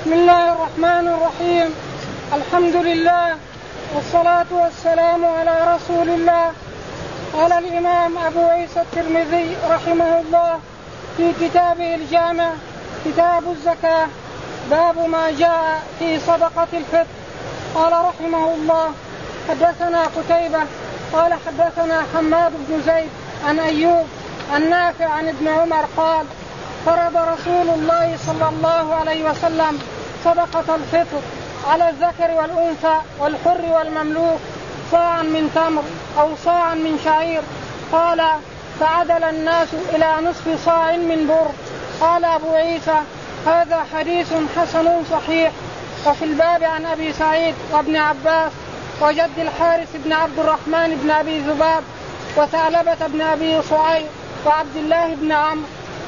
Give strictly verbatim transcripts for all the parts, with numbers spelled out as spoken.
بسم الله الرحمن الرحيم. الحمد لله والصلاة والسلام على رسول الله. قال الإمام أبو عيسى الترمذي رحمه الله في كتابه الجامع كتاب الزكاة باب ما جاء في صدقة الفطر. قال رحمه الله حدثنا قتيبة قال حدثنا حماد بن زيد عن أيوب عن نافع عن ابن عمر قال فرض رسول الله صلى الله عليه وسلم صدقة الفطر على الذكر والأنثى والحر والمملوك صاعا من تمر أو صاعا من شعير. قال فعدل الناس إلى نصف صاع من بر. قال أبو عيسى هذا حديث حسن صحيح. وفي الباب عن أبي سعيد وابن عباس وجد الحارث بن عبد الرحمن بن أبي ذباب وثعلبة بن أبي صعيب وعبد الله بن عمرو.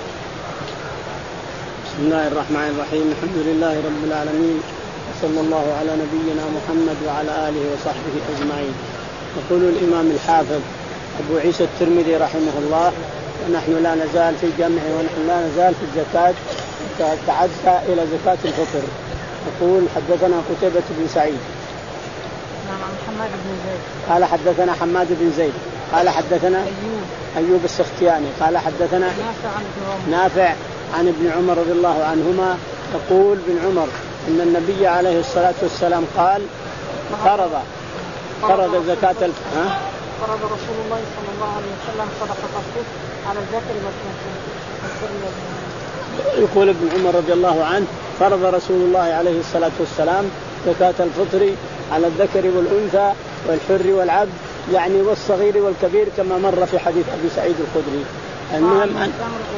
بسم الله الرحمن الرحيم. الحمد لله رب العالمين وصلى الله على نبينا محمد وعلى آله وصحبه أجمعين. يقول الإمام الحافظ أبو عيسى الترمذي رحمه الله ونحن لا نزال في الجمع ونحن لا نزال في الزكاة تعدى إلى زكاة الفطر. يقول حدثنا قتيبة بن سعيد حماد بن زيد قال حدثنا حماد بن زيد قال حدثنا أيوب, أيوب السختياني قال حدثنا نافع عن ابن عمر, نافع عن ابن عمر رضي الله عنهما يقول ابن عمر إن النبي عليه الصلاة والسلام قال فرض فرض زكاة الف... ها؟ فرض رسول الله صلى الله عليه وسلم صدقة الفطر على الذكر والأنثى. يقول ابن عمر رضي الله عنه فرض رسول الله عليه الصلاة والسلام زكاة الفطر على الذكر والأنثى والحر والعبد يعني والصغير والكبير كما مر في حديث أبي سعيد الخدري. المهم أن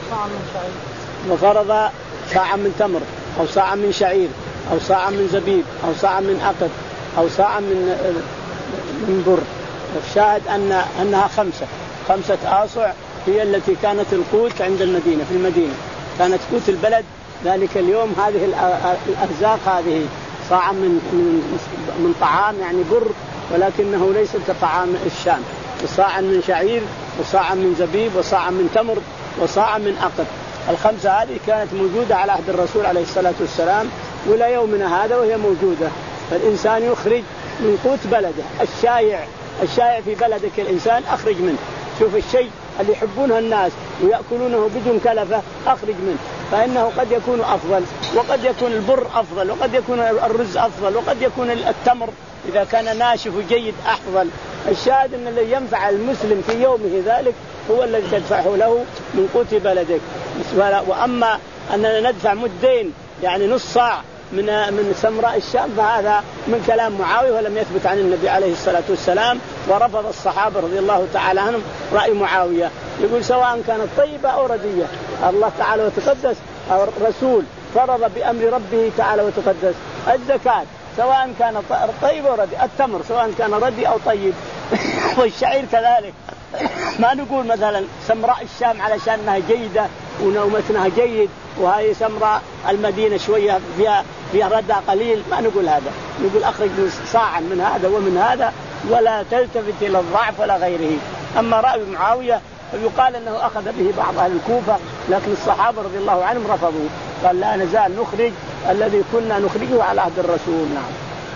وفرض صاعا من تمر أو صاعا من شعير أو صاعا من زبيب أو صاعا من عقد أو صاعا من من بر. الشاهد أن أنها خمسة خمسة آصع هي التي كانت القوت عند المدينة. في المدينة كانت قوت البلد ذلك اليوم. هذه الأرزاق هذه صاعا من من طعام يعني بر ولكنه ليس كطعام الشام. وصاعا من شعير وصاعا من زبيب وصاعا من تمر وصاعا من عقد. الخمسة هذه كانت موجودة على عهد الرسول عليه الصلاة والسلام وإلى يومنا هذا وهي موجودة. فالإنسان يخرج من قوت بلده. الشائع الشائع في بلدك الإنسان أخرج منه. شوف الشيء اللي يحبونه الناس ويأكلونه بدون كلفة أخرج منه. فإنه قد يكون أفضل وقد يكون البر أفضل وقد يكون الرز أفضل وقد يكون التمر إذا كان ناشف وجيد أفضل. الشاهد أن الذي ينفع المسلم في يومه ذلك هو الذي تدفعه له من قوت بلدك. وأما أننا ندفع مدين يعني نص صاع من من سمراء الشام فهذا من كلام معاوية ولم يثبت عن النبي عليه الصلاة والسلام. ورفض الصحابة رضي الله تعالى عنهم رأي معاوية يقول سواء كانت طيبة أو ردية الله تعالى وتقدس أو الرسول فرض بأمر ربه تعالى وتقدس الزكاة سواء كان طيب أو ردي. التمر سواء كان ردي أو طيب والشعير كذلك. ما نقول مثلا سمراء الشام علشانها جيدة ونومتنا جيد وهي سمراء المدينة شوية فيها فيها ردى قليل. ما نقول هذا. نقول أخرج صاعا من هذا ومن هذا ولا تلتفت إلى الضعف ولا غيره. أما رأي معاوية يقال أنه أخذ به بعض أهل الكوفة لكن الصحابة رضي الله عنهم رفضوا. قال لا نزال نخرج الذي كنا نخرجه على عهد الرسول. نعم.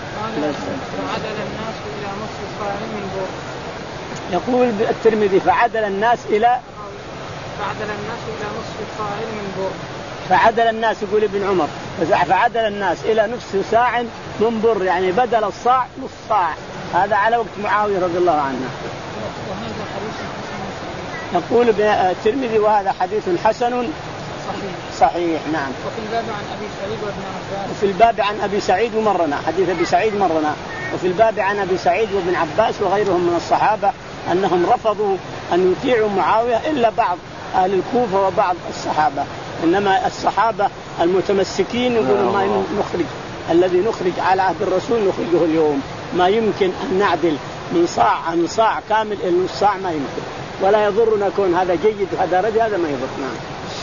فعدل الناس إلى نصف صاع من بر. يقول الترمذي فعدل الناس إلى فعدل الناس إلى نصف صاع من بر. فعدل الناس يقول ابن عمر فعدل الناس إلى نصف صاع من بر يعني بدل الصاع نصف صاع. هذا على وقت معاوية رضي الله عنه. وهذا حديث حسن يقول الترمذي وهذا حديث حسن صحيح. صحيح. نعم. وفي الباب عن أبي سعيد وابن عباس. وفي الباب عن أبي سعيد ومرنا حديث أبي سعيد مرنا. وفي الباب عن أبي سعيد وابن عباس وغيرهم من الصحابة أنهم رفضوا أن يطيعوا معاوية إلا بعض أهل الكوفة وبعض الصحابة. إنما الصحابة المتمسكين يقولوا ما نخرج الذي نخرج على عهد الرسول نخرجه اليوم. ما يمكن أن نعدل من صاع عن صاع كامل إلى نص صاع ما يمكن ولا يضرنا كون هذا جيد وهذا ردي هذا ما يضر. نعم.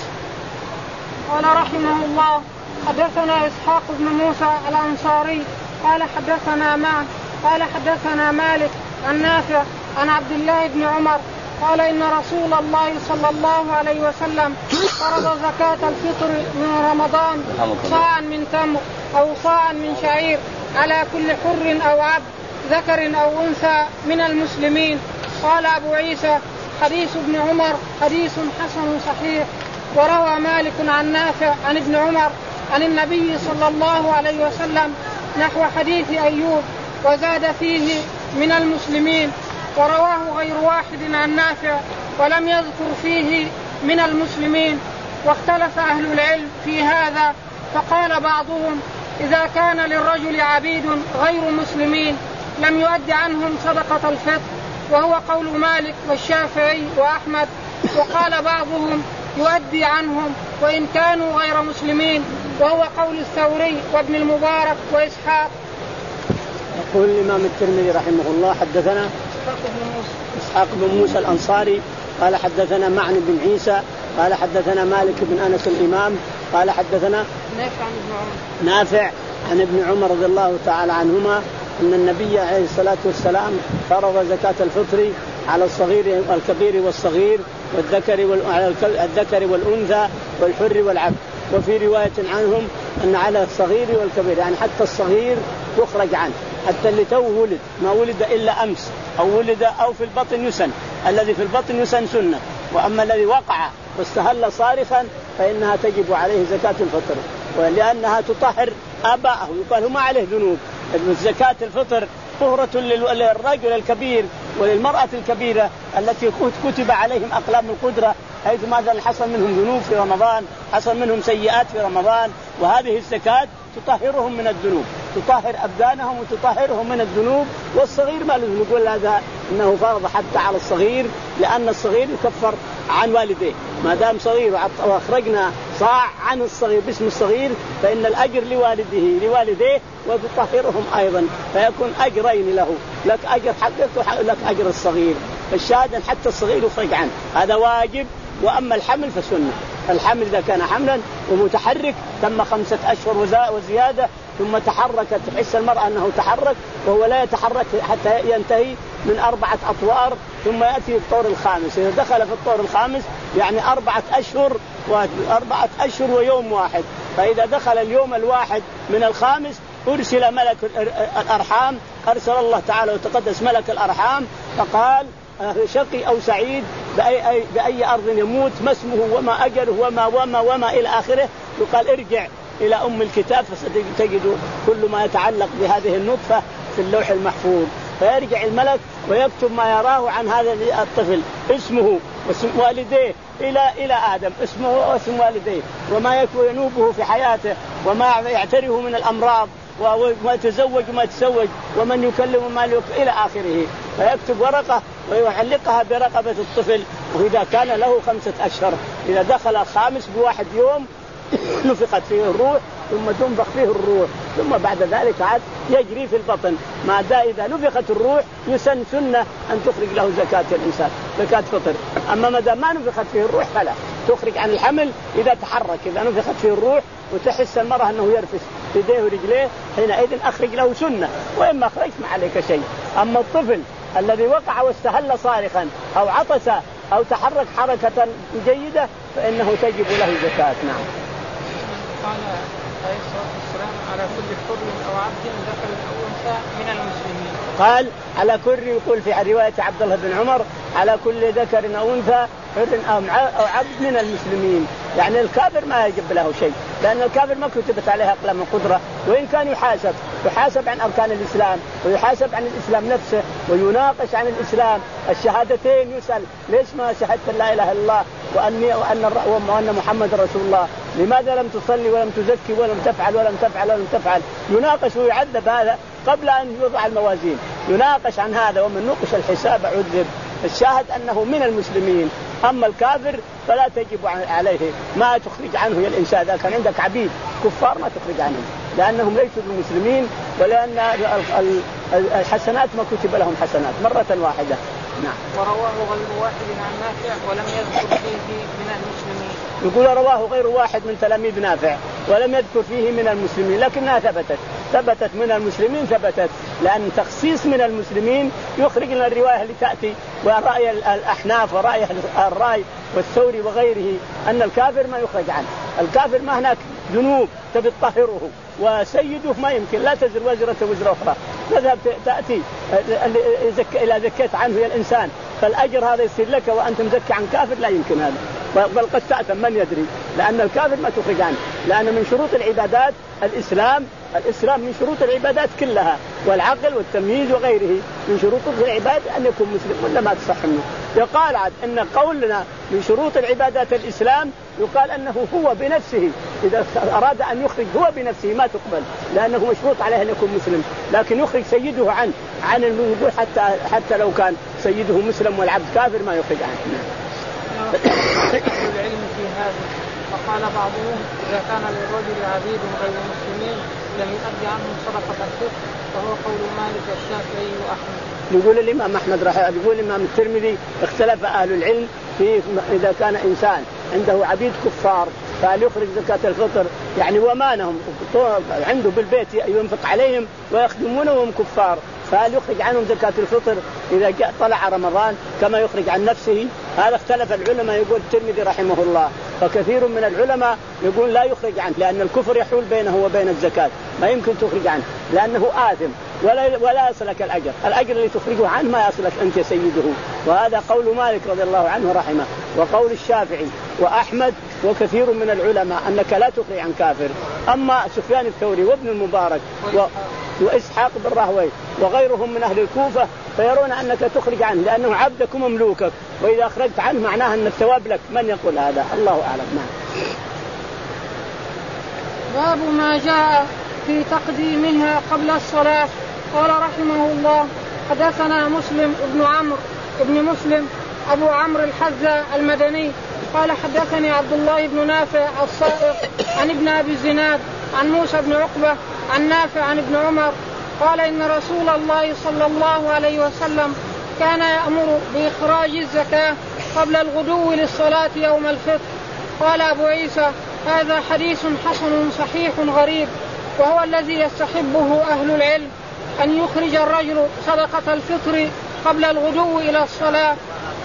قال رحمه الله حدثنا إسحاق بن موسى الأنصاري قال حدثنا معن قال حدثنا مالك عن نافع عن عبد الله بن عمر قال إن رسول الله صلى الله عليه وسلم فرض زكاة الفطر من رمضان صاعا من تمر أو صاعا من شعير على كل حر أو عبد ذكر أو أنثى من المسلمين. قال أبو عيسى حديث ابن عمر حديث حسن صحيح. وروى مالك عن نافع عن ابن عمر عن النبي صلى الله عليه وسلم نحو حديث أيوب وزاد فيه من المسلمين. ورواه غير واحد عن نافع ولم يذكر فيه من المسلمين. واختلف أهل العلم في هذا فقال بعضهم إذا كان للرجل عبيد غير مسلمين لم يؤد عنهم صدقة الفطر، وهو قول مالك والشافعي وأحمد. وقال بعضهم يؤدي عنهم وإن كانوا غير مسلمين، وهو قول الثوري وابن المبارك وإسحاق. يقول الإمام الترمذي رحمه الله حدثنا إسحاق بن موسى الأنصاري قال حدثنا معن بن عيسى قال حدثنا مالك بن أنس الإمام قال حدثنا نافع عن ابن عمر رضي الله تعالى عنهما أن النبي عليه الصلاة والسلام فرض زكاة الفطر على الصغير والكبير والصغير والذكر والذكر والأنثى والحر والعبد. وفي رواية عنهم أن على الصغير والكبير يعني حتى الصغير يخرج عنه، حتى اللي تو ولد ما ولد إلا أمس أو ولد أو في البطن يسن، الذي في البطن يسن سنة. وأما الذي وقع واستهل صارخا فإنها تجب عليه زكاة الفطر، ولأنها تطهر آباءه يقال ما عليه ذنوب. زكاة الفطر طهرة للرجل الكبير وللمرأة الكبيرة التي كتب عليهم أقلام القدرة، حيث ماذا حصل منهم ذنوب في رمضان، حصل منهم سيئات في رمضان، وهذه الزكاة تطهرهم من الذنوب، تطهر أبدانهم وتطهرهم من الذنوب. والصغير ما له نقول هذا إنه فرض حتى على الصغير، لأن الصغير يكفر عن والديه ما دام صغير، وأخرجنا صاع عن الصغير باسم الصغير فإن الأجر لوالده لوالديه وتطهرهم أيضا، فيكون أجرين له، لك أجر حقك ولك أجر الصغير. فالشاهد حتى الصغير يخرج عنه، هذا واجب. وأما الحمل فسنة. الحمل إذا كان حملا ومتحرك تم خمسة أشهر وزيادة ثم تحركت، تحس المرأة أنه تحرك وهو لا يتحرك حتى ينتهي من أربعة أطوار ثم يأتي الطور الخامس. إذا دخل في الطور الخامس يعني أربعة أشهر وأربعة أشهر ويوم واحد. فإذا دخل اليوم الواحد من الخامس أرسل ملك الأرحام، أرسل الله تعالى وتقدس ملك الأرحام فقال شقي أو سعيد بأي, أي بأي أرض يموت، ما اسمه وما أجله وما وما وما إلى آخره. يقال ارجع إلى أم الكتاب فستجد كل ما يتعلق بهذه النطفة في اللوح المحفوظ. فيرجع الملك ويكتب ما يراه عن هذا الطفل، اسمه واسم والديه إلى إلى آدم، اسمه واسم والديه وما ينوبه في حياته وما يعتريه من الأمراض وما يتزوج وما يتزوج ومن يكلم وما يكلم إلى آخره. فيكتب ورقة ويعلقها برقبة الطفل. وإذا كان له خمسة أشهر إذا دخل الخامس بواحد يوم نفخت فيه الروح ثم تنفخ فيه الروح، ثم بعد ذلك عاد يجري في البطن. ما دا إذا نفخت الروح يسن سنة أن تخرج له زكاة الإنسان زكاة فطر. أما ما دام ما نفخت فيه الروح فلا تخرج عن الحمل. إذا تحرك إذا نفخت فيه الروح وتحس المرأة أنه يرفس يديه ورجليه حينئذ أخرج له سنة، وإما أخرجت ما عليك شيء. أما الطفل الذي وقع واستهل صارخا أو عطس أو تحرك حركة جيدة فإنه تجب له زكاة. نعم. قال عليه الصلاة والسلام على كل حر أو عبد ذكر أو أنثى من المسلمين. قال على كل، يقول في رواية عبد الله بن عمر على كل ذكر أو أنثى حر أو عبد من المسلمين. يعني الكافر ما يجب له شيء، لأن الكافر ما كتبت عليه أقلام القدرة، وإن كان يحاسب يحاسب عن أركان الإسلام ويحاسب عن الإسلام نفسه ويناقش عن الإسلام. الشهادتين يسأل ليش ما شهدت لا إله إلا الله وأني وأن وأن محمد رسول الله، لماذا لم تصلي ولم تزكي ولم تفعل ولم تفعل ولم تفعل. يناقش ويعذب هذا قبل أن يوضع الموازين، يناقش عن هذا، ومن نقش الحساب عذب. الشاهد أنه من المسلمين. أما الكافر فلا تجب عليه، ما تخرج عنه يا الإنسان. إذا كان عندك عبيد كفار ما تخرج عنهم لأنهم ليسوا بالمسلمين، ولأن الحسنات ما كتب لهم حسنات مرة واحدة. نعم. ورواه غير واحد عن نافع ولم يذكر فيه من المسلمين. يقول رواه غير واحد من تلاميذ نافع ولم يذكر فيه من المسلمين، لكنها ثبتت ثبتت من المسلمين ثبتت، لأن تخصيص من المسلمين يخرج لنا الرواية اللي تأتي ورأي الأحناف ورأي الرأي والثوري وغيره أن الكافر ما يخرج عنه. الكافر ما هناك ذنوب تبي تطهره، وسيده ما يمكن لا تزر وزرة وزر أخرى، تذهب تأتي إذا زكيت عنه يا الإنسان فالأجر هذا يصير لك وأنت مزكي عن كافر، لا يمكن هذا، بل قد تأثم من يدري، لأن الكافر ما تخرج عنه، لأن من شروط العبادات الإسلام الإسلام من شروط العبادات كلها، والعقل والتمييز وغيره من شروط العباد أن يكون مسلم ولا ما تصح منه. يقال عاد إن قولنا من شروط العبادات الإسلام يقال أنه هو بنفسه إذا أراد أن يخرج هو بنفسه ما تقبل، لأنه مشروط عليه أن يكون مسلم، لكن يخرج سيده عنه عن الوجود حتى حتى لو كان سيده مسلم والعبد كافر ما يخرج عنه. العلم في هذا فقال بعضهم إذا كان للرجل عبيد غير مسلمين لم يؤدي عنهم صدقة الفطر، وهو قول مالك والشافعي وأحمد. يقول الإمام أحمد رحمه الله، يقول الإمام الترمذي اختلف أهل العلم في إذا كان إنسان عنده عبيد كفار فهل يخرج زكاة الفطر، يعني ومانهم عنده بالبيت ينفق عليهم ويخدمونه وهم كفار، فهل يخرج عنهم زكاة الفطر إذا جاء طلع رمضان كما يخرج عن نفسه؟ هذا اختلف العلماء. يقول الترمذي رحمه الله فكثير من العلماء يقول لا يخرج عنه، لأن الكفر يحول بينه وبين الزكاة، ما يمكن تخرج عنه لأنه آثم ولا ولا يصلك الأجر، الأجر اللي تخرجه عنه ما يصلك أنت سيده. وهذا قول مالك رضي الله عنه رحمه، وقول الشافعي وأحمد وكثير من العلماء أنك لا تخرج عن كافر. أما سفيان الثوري وابن المبارك و... وإسحاق بن راهويه وغيرهم من أهل الكوفة فيرون أنك تخرج عنه لأنه عبدك ومملوكك، وإذا أخرجت عنه معناها أن الثواب لك. من يقول هذا؟ الله أعلم. باب ما جاء في تقديمها قبل الصلاة. قال رحمه الله حدثنا مسلم ابن عمرو ابن مسلم أبو عمرو الحذاء المدني قال حدثني عبد الله بن نافع الصائغ عن ابن أبي الزناد عن موسى بن عقبة عن نافع عن ابن عمر قال إن رسول الله صلى الله عليه وسلم كان يأمر بإخراج الزكاة قبل الغدو للصلاة يوم الفطر. قال أبو عيسى هذا حديث حسن صحيح غريب، وهو الذي يستحبه أهل العلم أن يخرج الرجل صدقة الفطر قبل الغدو إلى الصلاة.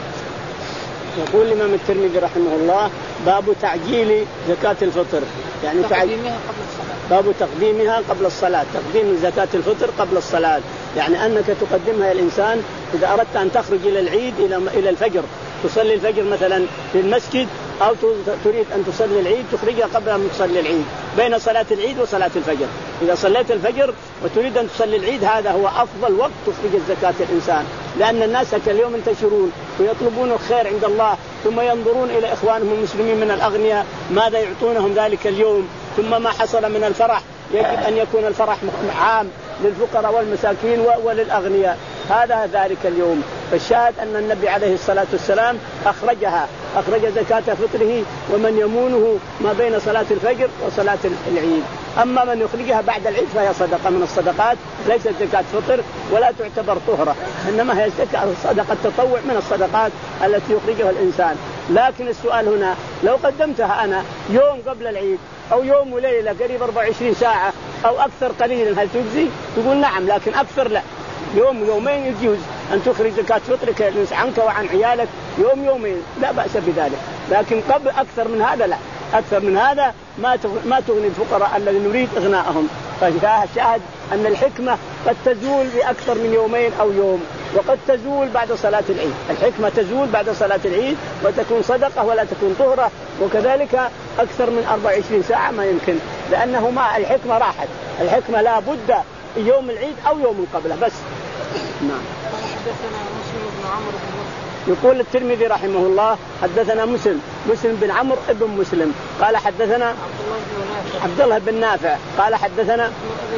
يقول الإمام الترمذي رحمه الله باب تعجيل زكاة الفطر، يعني تقديمها قبل الصلاة. باب تقديمها قبل الصلاة، تقديم زكاة الفطر قبل الصلاة، يعني أنك تقدمها الإنسان إذا أردت أن تخرج إلى العيد إلى إلى الفجر، تصلي الفجر مثلا في المسجد أو تريد أن تصلي العيد تخرجها قبل أن تصلي العيد، بين صلاة العيد وصلاة الفجر. إذا صليت الفجر وتريد أن تصلي العيد هذا هو أفضل وقت تخرج الزكاة الإنسان، لأن الناس اليوم ينتشرون ويطلبون الخير عند الله، ثم ينظرون إلى إخوانهم المسلمين من الأغنياء ماذا يعطونهم ذلك اليوم، ثم ما حصل من الفرح يجب أن يكون الفرح عام للفقراء والمساكين وللأغنياء، هذا ذلك اليوم. فالشاهد أن النبي عليه الصلاة والسلام أخرجها، أخرج زكاة فطره ومن يمونه ما بين صلاة الفجر وصلاة العيد. أما من يخرجها بعد العيد فهي صدقة من الصدقات، ليست زكاة فطر ولا تعتبر طهرة، إنما هي صدقة تطوع من الصدقات التي يخرجها الإنسان. لكن السؤال هنا لو قدمتها أنا يوم قبل العيد أو يوم وليلة قريب أربعة وعشرين ساعة أو أكثر قليلا هل تجزي؟ تقول نعم، لكن أكثر لا، يوم يومين يجوز أن تخرج زكاة فطرك عنك وعن عيالك يوم يومين لا بأس بذلك، لكن قبل أكثر من هذا لا، أكثر من هذا ما ما تغني الفقراء الذين نريد إغناءهم. فشاهد أن الحكمة قد تزول بأكثر من يومين أو يوم، وقد تزول بعد صلاة العيد، الحكمة تزول بعد صلاة العيد وتكون صدقة ولا تكون طهرة، وكذلك أكثر من أربعة وعشرين ساعة ما يمكن، لأنه ما الحكمة راحت، الحكمة لا بد يوم العيد أو يوم قبله بس. نعم. حدثنا مسلم بن عمرو بن مسلم. يقول الترمذي رحمه الله حدثنا مسلم مسلم بن عمرو ابن مسلم قال حدثنا عبد الله بن نافع عبد الله بن نافع قال حدثنا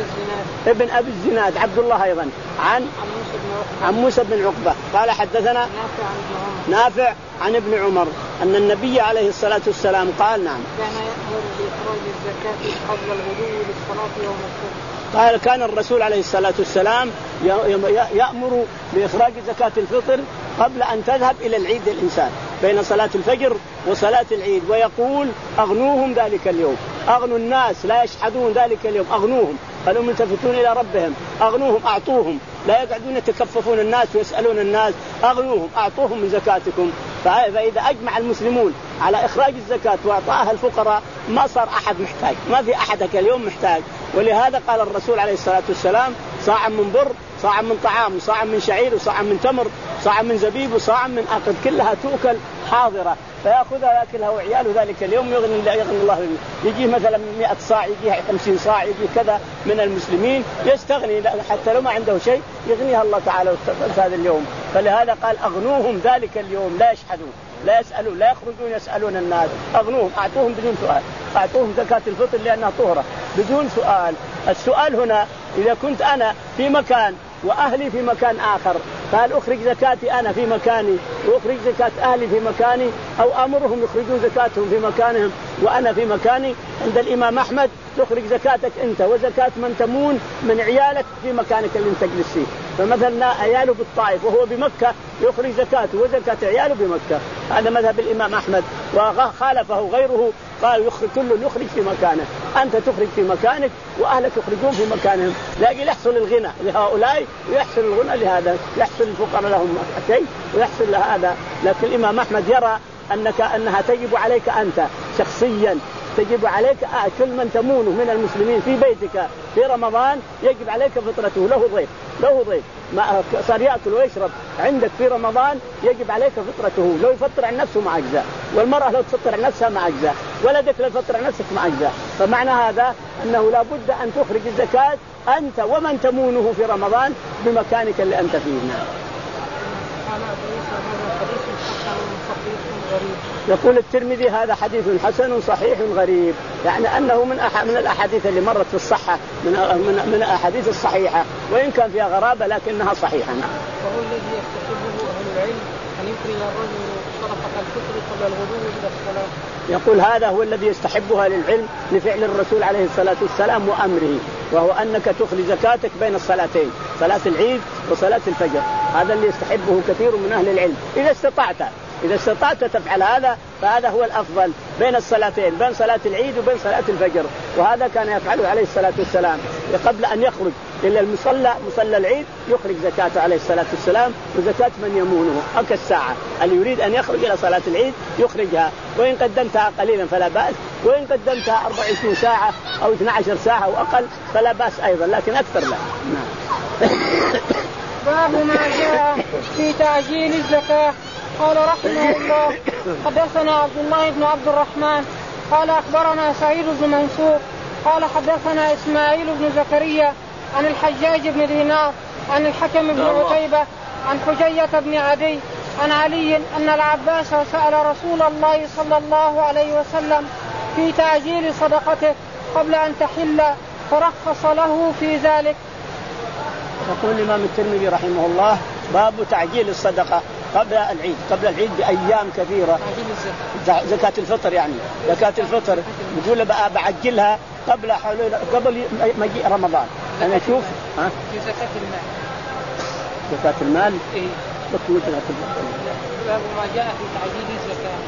ابن أبي الزناد عبد الله أيضا عن عن موسى بن عقبة قال حدثنا نافع عن ابن عمر أن النبي عليه الصلاة والسلام قال نعم كان يأمر بإخراج الزكاة قبل الغدو للصلاة يوم الفطر. قال كان الرسول عليه الصلاة والسلام يأمر بإخراج زكاة الفطر قبل أن تذهب إلى العيد الإنسان بين صلاة الفجر وصلاة العيد، ويقول أغنوهم ذلك اليوم، أغنوا الناس لا يشحذون ذلك اليوم، أغنوهم، قالوا ملتفتون إلى ربهم، أغنوهم أعطوهم، لا يقعدون يتكففون الناس ويسألون الناس، أغنوهم أعطوهم من زكاتكم. فإذا أجمع المسلمون على إخراج الزكاة وأعطاها الفقراء ما صار أحد محتاج، ما في أحدك اليوم محتاج. ولهذا قال الرسول عليه الصلاة والسلام صاع من بر، صاع من طعام، صاع من شعير، وصاع من تمر، صاع من زبيب، وصاع من عقد، كلها تؤكل حاضرة، فيأخذها يأكلها وعياله ذلك اليوم يغني, يغني الله. يجي مثلا مئة صاع، يجي خمسين صاع، يجي كذا من المسلمين يستغني حتى لو ما عنده شيء يغنيها الله تعالى في هذا اليوم. فلهذا قال أغنوهم ذلك اليوم لا يشحذون، لا يسألون، لا يخرجون يسألون الناس، أغنوهم أعطوهم بدون سؤال، أعطوهم زكاة الفطر لأنها طهرة بدون سؤال. السؤال هنا إذا كنت أنا في مكان وأهلي في مكان آخر، فهل أخرج زكاتي أنا في مكاني وأخرج زكاة أهلي في مكاني، أو أمرهم يخرجون زكاتهم في مكانهم وأنا في مكاني؟ عند الإمام أحمد تخرج زكاتك أنت وزكاة من تمون من عيالك في مكانك اللي انت تجلس فيه. فمثلا عياله بالطائف وهو بمكة يخرج زكاته وزكاة عياله بمكة، هذا مذهب الإمام أحمد، وخالفه غيره قال يخرج كل يخرج في مكانه، أنت تخرج في مكانك وأهلك يخرجون في مكانهم، لكن يحصل الغنى لهؤلاء ويحصل الغنى لهذا، يحصل الفقراء لهم شيء ويحصل هذا. لكن الإمام أحمد يرى أنك أنها تجب عليك أنت شخصيا، تجب عليك كل من تمونه من المسلمين في بيتك في رمضان يجب عليك فطرته، له ضيف له ضيف ما صار يأكل ويشرب عندك في رمضان يجب عليك فطرته، لو يفطر عن نفسه مع أجزاء، والمرأة لو تفطر عن نفسها مع أجزاء، ولدك لو تفطر عن نفسك مع أجزاء. فمعنى هذا أنه لا بد أن تخرج الزكاة أنت ومن تمونه في رمضان بمكانك اللي أنت فيه. يقول الترمذي هذا حديث حسن صحيح غريب، يعني أنه من أح من الأحاديث اللي مرت في الصحة من من من الأحاديث الصحيحة، وإن كان فيها غرابة لكنها صحيحة. وهو الذي يكتسبه أهل العلم أن يخرج الرجل صدقة الفطر قبل الغدو إلى الصلاة. يقول هذا هو الذي يستحبها للعلم لفعل الرسول عليه الصلاة والسلام وأمره، وهو أنك تخرج زكاتك بين الصلاتين، صلاة العيد وصلاة الفجر، هذا اللي يستحبه كثير من أهل العلم إذا استطعت. إذا استطعت تفعل هذا فهذا هو الأفضل بين الصلاتين، بين صلاة العيد وبين صلاة الفجر، وهذا كان يفعله عليه الصلاة والسلام قبل أن يخرج إلى المصلى مصلى العيد يخرج زكاته عليه الصلاة والسلام وزكاة من يمونه أك الساعة اللي يريد أن يخرج إلى صلاة العيد يخرجها، وإن قدمتها قليلا فلا بأس، وإن قدمتها أربعة وعشرين ساعة أو اثنتي عشرة ساعة أو أقل فلا بأس أيضا، لكن أكثر لا. باب ما جاء في تعجيل الزكاة. قال رحمه الله حدثنا عبد الله بن عبد الرحمن قال أخبرنا سعيد بن منصور قال حدثنا إسماعيل بن زكريا عن الحجاج بن دينار عن الحكم بن عتيبة عن حجية بن عدي عن علي أن العباس سأل رسول الله صلى الله عليه وسلم في تعجيل صدقته قبل أن تحل فرخص له في ذلك. يقول الإمام الترمذي رحمه الله باب تعجيل الصدقة قبل العيد، قبل العيد بأيام كثيرة، زكاة الفطر يعني زكاة الفطر يقول بقى بعجلها قبل حلول قبل مجيء رمضان. أنا أشوف ها في زكاة المال. زكاة المال إيه؟ بقول زكاة المال. باب ما جاء في تعجيل الزكاة.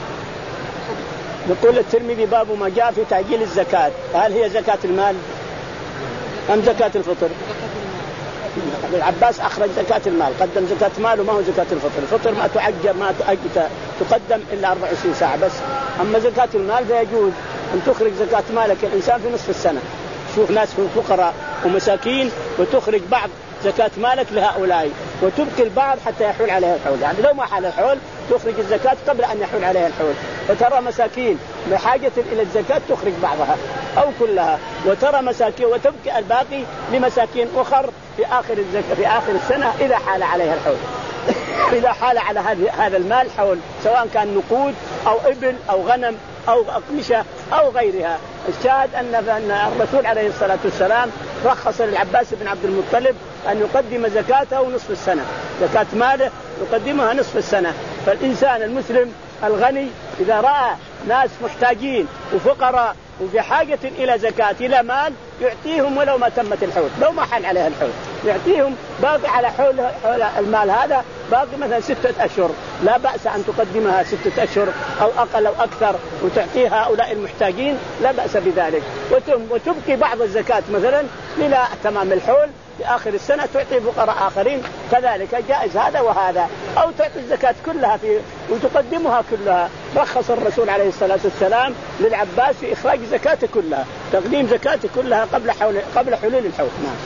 يقول الترمذي باب ما جاء في تعجيل الزكاة، هل هي زكاة المال أم زكاة الفطر؟ العباس أخرج زكاة المال، قدم زكاة مال وما هو زكاة الفطر، الفطر ما تعجر ما تقدم إلا أربع وعشرين ساعة بس، أما زكاة المال فيجوز أن تخرج زكاة مالك الإنسان في نصف السنة، شوف ناس فقراء ومساكين وتخرج بعض زكاة مالك لهؤلاء وتبقي البعض حتى يحول عليها الحول، يعني لو ما حال الحول تخرج الزكاة قبل أن يحول عليها الحول، فترى مساكين بحاجة إلى الزكاة تخرج بعضها أو كلها، وترى مساكين وتبقي الباقي لمساكين أخر في آخر الزكاة في آخر السنة إذا حال عليها الحول. إذا حال على هذا المال حول سواء كان نقود أو إبل أو غنم أو أقمشة أو غيرها. الشاهد أن الرسول عليه الصلاة والسلام رخص للعباس بن عبد المطلب أن يقدم زكاته نصف السنة، زكاة ماله يقدمها نصف السنة. فالإنسان المسلم الغني إذا رأى ناس محتاجين وفقراء وبحاجة إلى زكاة إلى مال يعطيهم ولو ما تمت الحول، لو ما حل عليها الحول. يعطيهم باقي على حول حول المال هذا باقي مثلا ستة أشهر، لا بأس أن تقدمها ستة أشهر أو أقل أو أكثر وتعطيها هؤلاء المحتاجين، لا بأس بذلك. وتبقي بعض الزكاة مثلا إلى تمام الحول في آخر السنة تعطي فقراء آخرين، كذلك جائز هذا وهذا. أو تعطي الزكاة كلها في وتقدمها كلها. رخص الرسول عليه الصلاة والسلام للعباس في إخراج زكاته كلها، تقديم زكاته كلها قبل حول قبل حلول الحول. نعم.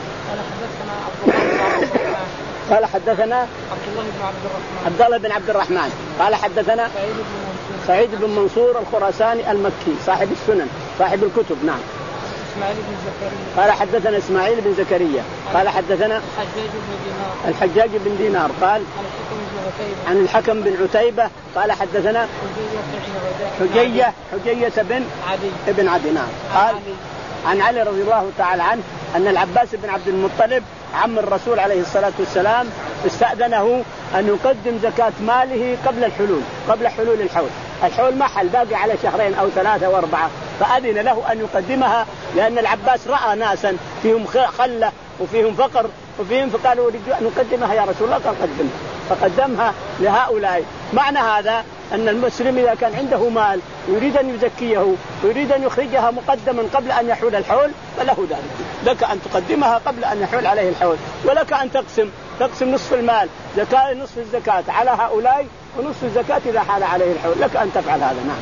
قال حدثنا عبد الله بن عبد الرحمن عبد الله بن عبد الرحمن قال حدثنا سعيد بن منصور الخراساني المكي صاحب السنن صاحب الكتب. نعم. إسماعيل بن زكريا قال حدثنا إسماعيل بن زكريا قال حدثنا الحجاج بن دينار الحجاج بن دينار قال عن الحكم بن عتيبة قال حدثنا حجية حجية بن عدي ابن عدي. نعم. قال عن علي رضي الله تعالى عنه أن العباس بن عبد المطلب عم الرسول عليه الصلاة والسلام استأذنه أن يقدم زكاة ماله قبل الحلول قبل حلول الحول. الحول محل باقي على شهرين أو ثلاثة وأربعة، فأذن له أن يقدمها لأن العباس رأى ناسا فيهم خلة وفيهم فقر وفيهم، فقالوا نقدمها يا رسول الله، قال قدمها، فقدمها لهؤلاء. معنى هذا أن المسلم إذا كان عنده مال يريد أن يزكيه ويريد أن يخرجها مقدما قبل أن يحول الحول فله ذلك، لك أن تقدمها قبل أن يحول عليه الحول، ولك أن تقسم تقسم نصف المال زكاة نصف الزكاة على هؤلاء ونصف الزكاة إذا حال عليه الحول، لك أن تفعل هذا. نعم.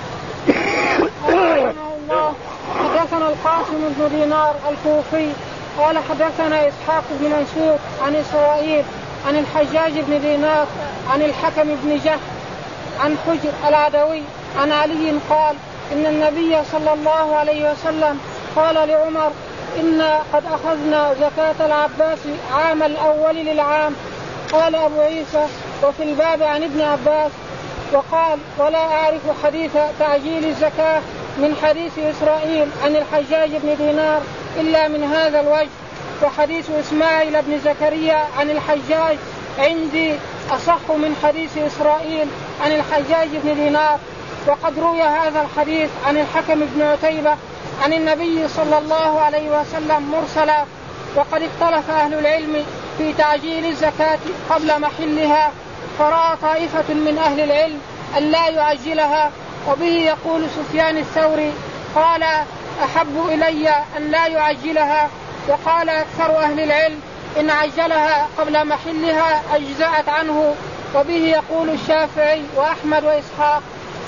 الله حدثنا القاسم بن دينار الكوفي قال حدثنا إسحاق بن منصور عن إسرائيل عن الحجاج بن دينار عن الحكم بن جه عن حجر العدوي عن علي قال إن النبي صلى الله عليه وسلم قال لعمر إنا قد أخذنا زكاة العباس عام الأول للعام. قال أبو عيسى وفي الباب عن ابن عباس وقال ولا أعرف حديث تعجيل الزكاة من حديث إسرائيل عن الحجاج بن دينار إلا من هذا الوجه، وحديث إسماعيل بن زكريا عن الحجاج عندي أصح من حديث إسرائيل عن الحجاج بن دينار. وقد روي هذا الحديث عن الحكم بن عتيبة عن النبي صلى الله عليه وسلم مرسلا. وقد اختلف أهل العلم في تعجيل الزكاة قبل محلها، فرأى طائفة من أهل العلم أن لا يعجلها، وبه يقول سفيان الثوري قال أحب إلي أن لا يعجلها، وقال أكثر أهل العلم إن عجلها قبل محلها أجزأت عنه، وبه يقول الشافعي وأحمد وإسحاق.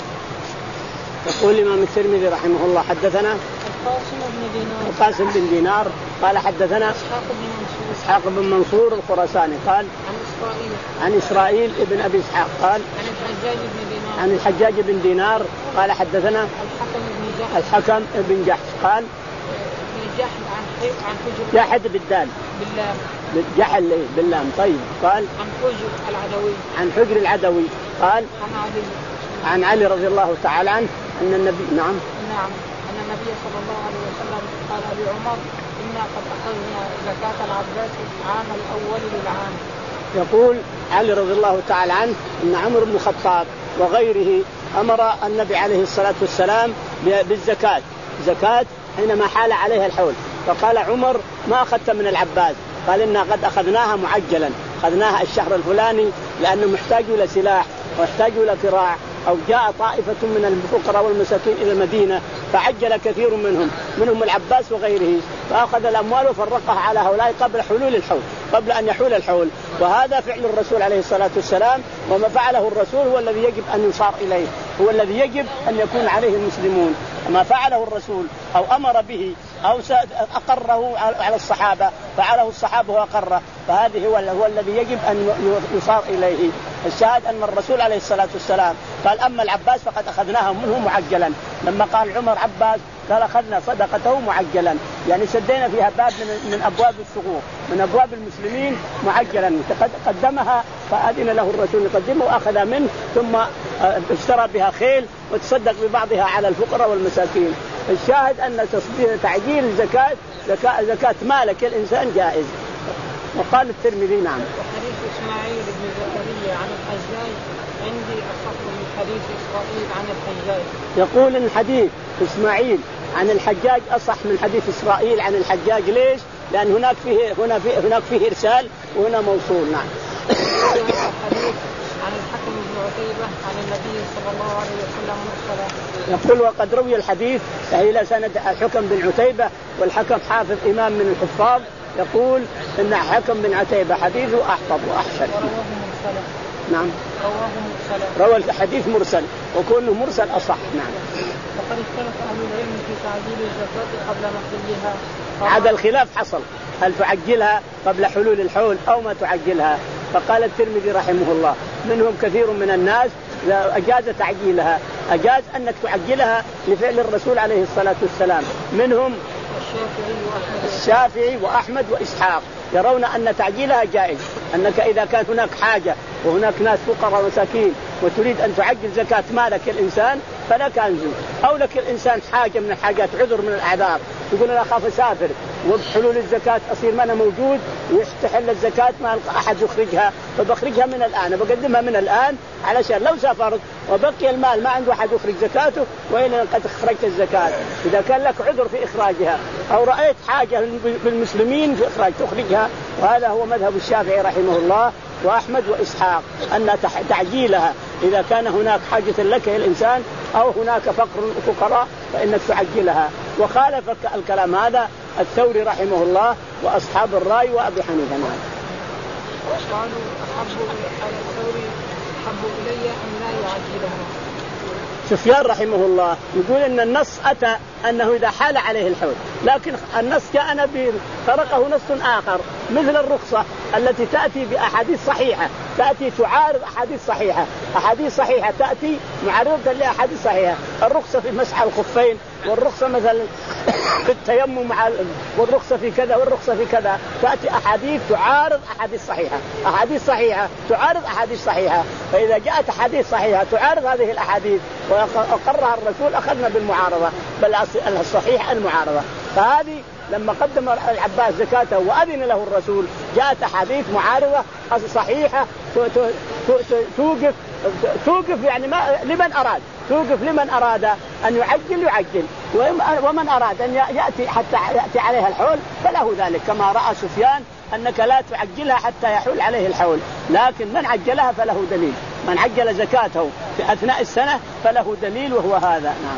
يقول الإمام الترمذي رحمه الله حدثنا القاسم بن دينار القاسم بن دينار قال حدثنا إسحاق بن منصور إسحاق بن منصور الخراساني قال عن إسرائيل عن إسرائيل ابن أبي إسحاق قال عن الحجاج بن دينار عن الحجاج بن دينار قال حدثنا الحكم بن جحش الحكم بن جحش قال بن جحش عن عن حجر جحد بالدال باللام جحل باللام. طيب. قال عن حجر العدوي عن حجر العدوي قال عن علي عن علي رضي الله تعالى عنه أن النبي نعم نعم أن النبي صلى الله عليه وسلم قال لعمر إنا قد أخذنا زكاة العباس عام الأول للعام. يقول علي رضي الله تعالى عنه أن عمر بن الخطاب وغيره أمر النبي عليه الصلاة والسلام بالزكاة زكاة حينما حال عليها الحول، فقال عمر ما أخذت من العباس؟ قال إنا قد أخذناها معجلا، أخذناها الشهر الفلاني لأنه محتاج إلى سلاح ويحتاج إلى كراع، أو جاء طائفة من الفقراء والمساكين إلى المدينة فعجل كثير منهم منهم العباس وغيره، فأخذ الأموال وفرقها على هؤلاء قبل حلول الحول قبل أن يحول الحول. وهذا فعل الرسول عليه الصلاة والسلام، وما فعله الرسول هو الذي يجب أن يصار إليه، هو الذي يجب أن يكون عليه المسلمون. ما فعله الرسول أو أمر به أو أقره على الصحابة فعله الصحابة وأقره، فهذه هو, هو الذي يجب أن يصار إليه. الشاهد أن الرسول عليه الصلاة والسلام قال أما العباس فقد أخذناها منه معجلا. لما قال عمر عباس قال أخذنا صدقته معجلا، يعني سدينا فيها باب من, من أبواب الثغور من أبواب المسلمين معجلا، قدمها فأذن له الرسول يقدمه وأخذ منه، ثم اشترى بها خيل وتصدق ببعضها على الفقراء والمساكين. الشاهد أن تعجيل الزكاة زكاة, زكاة مالك الإنسان جائز. وقال الترمذي نعم وحديث إسماعيل بن زكريا عن الحجاج عندي أصح من حديث إسرائيل عن الحجاج. يقول إن حديث إسماعيل عن الحجاج أصح من حديث إسرائيل عن الحجاج. ليش؟ لأن هناك فيه هنا فيه هناك فيه إرسال وهنا موصول. نعم. عن الحكم بن عتيبة عن النبي صلى الله عليه وسلم مرسلا. يقول وقد روي الحديث إلى سند الحكم بن عتيبة، والحكم حافظ إمام من الحفاظ، يقول إن حكم بن عتيبة حديثه أحفظ وأحسن. نعم. رواه مرسلا. روى الحديث مرسل وكونه مرسل أصح. نعم. وقد اختلف أهل العلم في تعجيل الزكاة قبل محلها. هذا الخلاف حصل، هل تعجلها قبل حلول الحول أو ما تعجلها؟ فقال الترمذي رحمه الله منهم كثير من الناس أجاز تعجيلها، أجاز أنك تعجلها لفعل الرسول عليه الصلاة والسلام، منهم الشافعي وأحمد وإسحاق يرون أن تعجيلها جائز، أنك إذا كان هناك حاجة وهناك ناس فقراء ومساكين وتريد أن تعجل زكاة مالك الإنسان فلا كنزل، أو لك الإنسان حاجة من الحاجات، عذر من الأعذار، يقول أنا أخاف أسافر وبحلول الزكاة أصير ما أنا موجود ويستحل الزكاة ما أحد يخرجها، فبخرجها من الآن بقدمها من الآن علشان لو سافرت وبقي المال ما عنده أحد يخرج زكاته وإلا قد خرجت الزكاة. إذا كان لك عذر في إخراجها أو رأيت حاجة بالمسلمين في إخراج تخرجها، وهذا هو مذهب الشافعي رحمه الله وأحمد وإسحاق، أن تعجيلها إذا كان هناك حاجة لك الإنسان أو هناك فقر فقراء فإنك تعجلها. وخالف الكلام هذا الثوري رحمه الله وأصحاب الرأي وأبي حنيفة. وقالوا أحب على الثوري أحب إلي أن لا يعجلها. سفيان رحمه الله يقول إن النص أتى أنه إذا حال عليه الحول، لكن النص جاءنا بطرقه نص آخر مثل الرخصة التي تأتي بأحاديث صحيحة، تأتي تعارض أحاديث صحيحة، أحاديث صحيحة تأتي معارضة لأحاديث صحيحة. الرخصة في مسح الخفين، والرخصة مثلا في التيمم، والرخصة في كذا والرخصة في كذا، تأتي أحاديث تعارض أحاديث صحيحة، أحاديث صحيحة تعارض أحاديث صحيحة. فإذا جاءت أحاديث صحيحة تعارض هذه الأحاديث وأقرها الرسول أخذنا بالمعارضة، بل الصحيح المعارضة. فهذه لما قدم العباس زكاته وأذن له الرسول جاءت أحاديث معارضة صحيحة توقف توقف يعني ما لمن أراد توقف لمن أراد أن يعجل يعجل، ومن أراد أن يأتي حتى يأتي عليها الحول فله ذلك، كما رأى سفيان أنك لا تعجلها حتى يحول عليه الحول، لكن من عجلها فله دليل، من عجل زكاته في أثناء السنة فله دليل وهو هذا. نعم.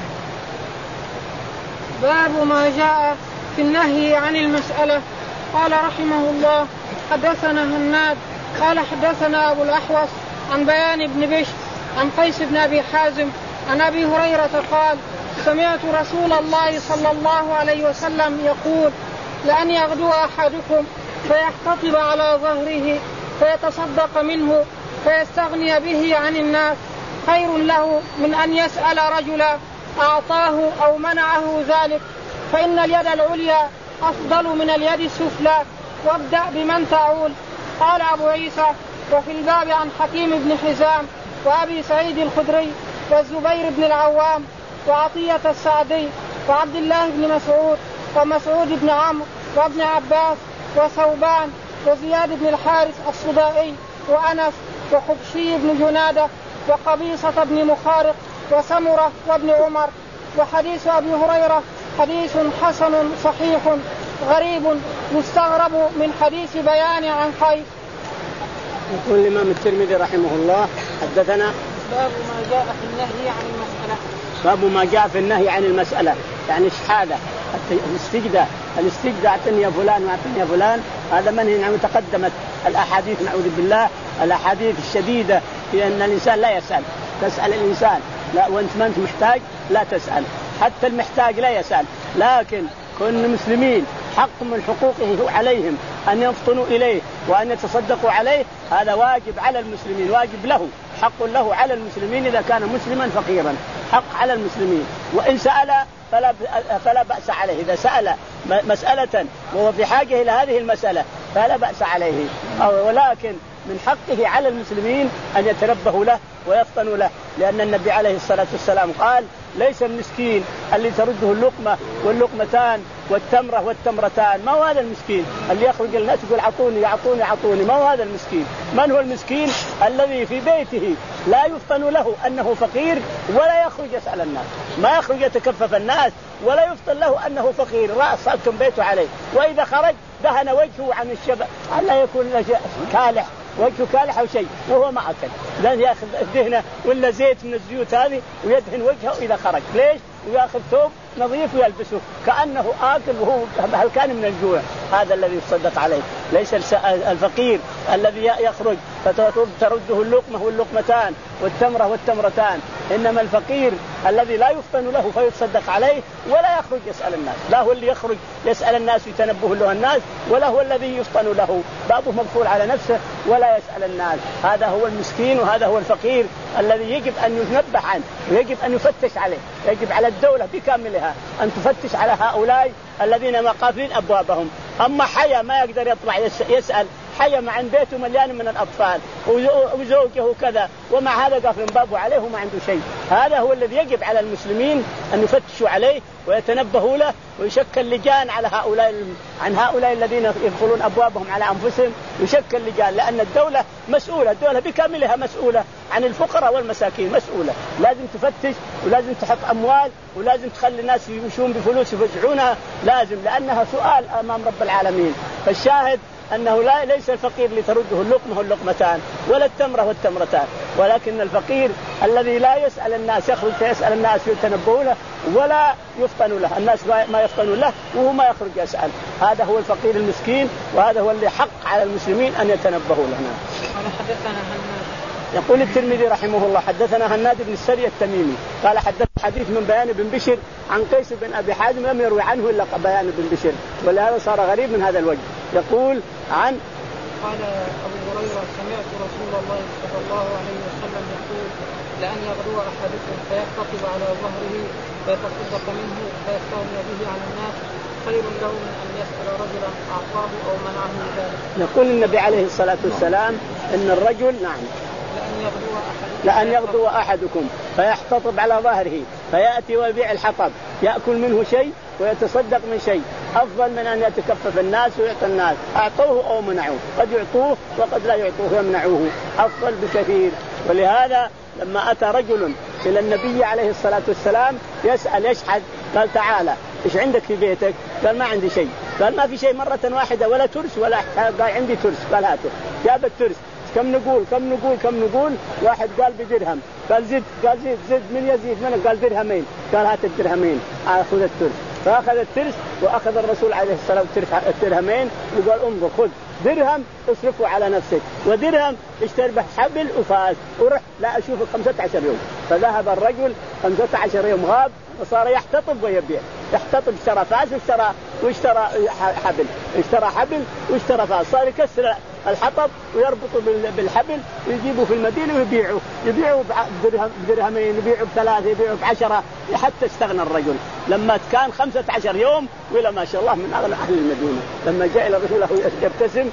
باب ما جاء في النهي عن المسألة. قال رحمه الله حدثنا هناد قال حدثنا أبو الأحوص عن بيان بن بشر عن قيس بن أبي حازم عن أبي هريرة قال سمعت رسول الله صلى الله عليه وسلم يقول لأن يغدو أحدكم فيحتطب على ظهره فيتصدق منه فيستغني به عن الناس خير له من أن يسأل رجلا أعطاه أو منعه ذلك، فإن اليد العليا أفضل من اليد السفلى، وابدأ بمن تعول. قال أبو عيسى وفي الباب عن حكيم بن حزام وأبي سعيد الخدري والزبير بن العوام وعطية السعدي وعبد الله بن مسعود ومسعود بن عمرو وابن عباس وثوبان وزياد بن الحارث الصدائي وأنس وحبشي بن جنادة وقبيصة بن مخارق وسمرة وابن عمر. وحديث أبي هريرة حديث حسن صحيح غريب مستغرب من حديث بيان عن قيس. يقول الإمام الترمذي رحمه الله حدثنا باب ما جاء في النهي عن المسألة. باب ما جاء في النهي عن المسألة، يعني الشهادة، الاستجداء، الاستجداء اعطني يا فلان واعطني يا فلان، هذا منهي عنه. تقدمت الأحاديث نعوذ بالله الأحاديث الشديدة في أن الإنسان لا يسأل، تسأل الإنسان لا، وأنت ما أنت محتاج لا تسأل، حتى المحتاج لا يسأل، لكن كل مسلمين حق من حقوقه عليهم أن يفطنوا إليه وأن يتصدقوا عليه، هذا واجب على المسلمين، واجب له، حق له على المسلمين إذا كان مسلما فقيرا، حق على المسلمين. وإن سأل فلا فلا بأس عليه، إذا سأل مسألة وهو في حاجة إلى هذه المسألة فلا بأس عليه، ولكن من حقه على المسلمين أن يتنبهوا له ويفطنوا له، لأن النبي عليه الصلاة والسلام قال ليس المسكين اللي ترده اللقمة واللقمتان والتمرة والتمرتان، ما هو هذا المسكين اللي يخرج الناس يقول عطوني عطوني عطوني، ما هو هذا المسكين. من هو المسكين؟ الذي في بيته لا يفطن له أنه فقير ولا يخرج يسأل الناس، ما يخرج يتكفف الناس ولا يفطن له أنه فقير، رأس ساكن بيته عليه، وإذا خرج دهن وجهه عن الشبع ألا يكون كالح، وجهه كالح أو شيء وهو ما أكل، لأن يأخذ الدهنة ولا زيت من الزيوت هذه ويدهن وجهه إذا خرج. ليش؟ ويأخذ ثوب نظيف ويلبسه كأنه آكل وهو هلكان من الجوع. هذا الذي يصدق عليه، ليس الفقير الذي يخرج فترده اللقمة واللقمتان والتمرة والتمرتان، إنما الفقير الذي لا يفطن له فيتصدق عليه ولا يخرج يسأل الناس، لا هو اللي يخرج يسأل الناس ويتنبه له الناس، ولا هو الذي يفطن له، بابه مقفول على نفسه ولا يسأل الناس. هذا هو المسكين وهذا هو الفقير الذي يجب أن ينبه عنه ويجب أن يفتش عليه. يجب على الدولة بكاملها أن تفتش على هؤلاء الذين مقافلين أبوابهم. أما حيا ما يقدر يطلع يسأل، حيا مع بيته مليان من الأطفال وزوجه كذا، ومع هذا قافل بابه عليه وما عنده شيء. هذا هو الذي يجب على المسلمين أن يفتشوا عليه ويتنبهوا له ويشكل لجان على هؤلاء عن هؤلاء الذين يدخلون أبوابهم على أنفسهم، يشكل لجان، لأن الدولة مسؤولة، الدولة بكاملها مسؤولة عن الفقراء والمساكين، مسؤولة، لازم تفتش ولازم تحط أموال ولازم تخلي الناس يمشون بفلوس يفزعونها، لازم، لأنها سؤال أمام رب العالمين. فالشاهد أنه لا ليس الفقير اللي ترده اللقمة واللقمتان ولا التمرة والتمرتان، ولكن الفقير الذي لا يسأل الناس، يخرج فيسأل الناس يتنبهوا له ولا يفطن له، الناس ما يفطنوا له وهو ما يخرج يسأل. هذا هو الفقير المسكين، وهذا هو اللي حق على المسلمين أن يتنبهوا له. يقول الترمذي رحمه الله حدثنا هناد بن السري التميمي قال حدث حديث من بيان بن بشر عن قيس بن أبي حازم لم يروي عنه إلا بيان بن بشر، ولهذا صار غريب من هذا الوجه. يقول عن قال أبو هريرة سمعت رسول الله صلى الله عليه وسلم يقول لأن يغدو أحدكم فيقتطب على ظهره فيتصدق منه فيستغني به عن الناس خير له من أن يسأل رجلا أعطاه أو منعه ذلك. يقول النبي عليه الصلاة والسلام إن الرجل نعم لأن يغدو أحدكم فيحتطب على ظهره فيأتي ويبيع الحطب يأكل منه شيء ويتصدق من شيء أفضل من أن يتكفف الناس ويعطي الناس، أعطوه أو منعوه، قد يعطوه وقد لا يعطوه يمنعوه، أفضل بكثير. ولهذا لما أتى رجل إلى النبي عليه الصلاة والسلام يسأل يشحذ، قال تعالى إيش عندك في بيتك؟ قال ما عندي شيء. قال ما في شيء مرة واحدة ولا ترس ولا، قال عندي ترس. قال هاته، جاب الترس، كم نقول كم نقول كم نقول واحد قال بدرهم، قال زد، قال زد زد من يزيد منه، قال درهمين، قال هات الدرهمين أخذ الترس. فأخذ الترس وأخذ الرسول عليه الصلاة والسلام الدرهمين وقال انظر خذ درهم اصرفه على نفسك، ودرهم اشتري به حبل وفاس ورح لا أشوفه خمسة عشر يوم. فذهب الرجل خمسة عشر يوم غاب وصار يحتطب ويبيع، يحتطب، اشترى فاس واشترى واشترى حبل، اشترى حبل واشترى فاس، صار يكسر الحطب ويربطه بالحبل ويجيبه في المدينة ويبيعه، يبيعه بدرهمين، يبيعه بثلاثة، يبيعه بعشرة، حتى استغنى الرجل. لما كان خمسة عشر يوم ولا ما شاء الله من أغنى أهل المدينة. لما جاء إلى الرسول يبتسم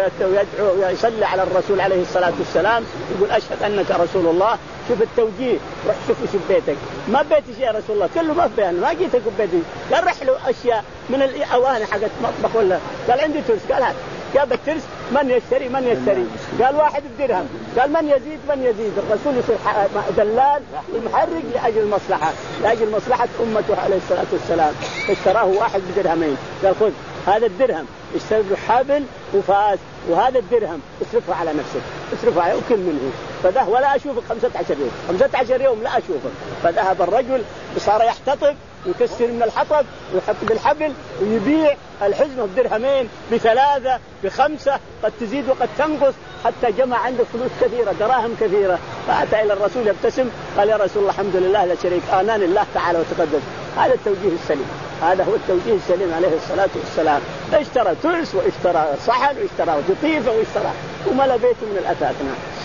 ويدعو ويصلي على الرسول عليه الصلاة والسلام يقول أشهد أنك رسول الله. شوف التوجيه، روح شوف شوف بيتك، ما بيتي يا رسول الله كله ما بيان، ما جيتك ببيتي. قال رح له أشياء من الأواني حقت مطبخ ولا، قال عندي ترس، قال هات، جاب الترس، من يشتري من يشتري، قال واحد بدرهم، قال من يزيد من يزيد. الرسول يصير دلال المحرج لأجل المصلحة، لأجل مصلحة أمته عليه الصلاة والسلام. اشتراه واحد بدرهمين، قال خذ هذا الدرهم اشتري له حابل وفاس، وهذا الدرهم اصرفه على نفسك، اصرفه على وكل منه. فذهب ولا أشوفه خمسة عشر يوم، خمسة عشر يوم لا أشوفه. فذهب الرجل وصار يحتطب ويكسر من الحطب ويحط بالحبل ويبيع الحزمة بدرهمين بثلاثة بخمسة، قد تزيد وقد تنقص، حتى جمع عنده فلوس كثيرة دراهم كثيرة. فأتى إلى الرسول يبتسم قال يا رسول الله الحمد لله لا شريك آنان الله تعالى وتقدس. هذا التوجيه السليم، هذا هو التوجيه السليم عليه الصلاة والسلام. اشترى ترس واشترى صحن واشترى قطيفة واشترى وملا بيته من الأثاث.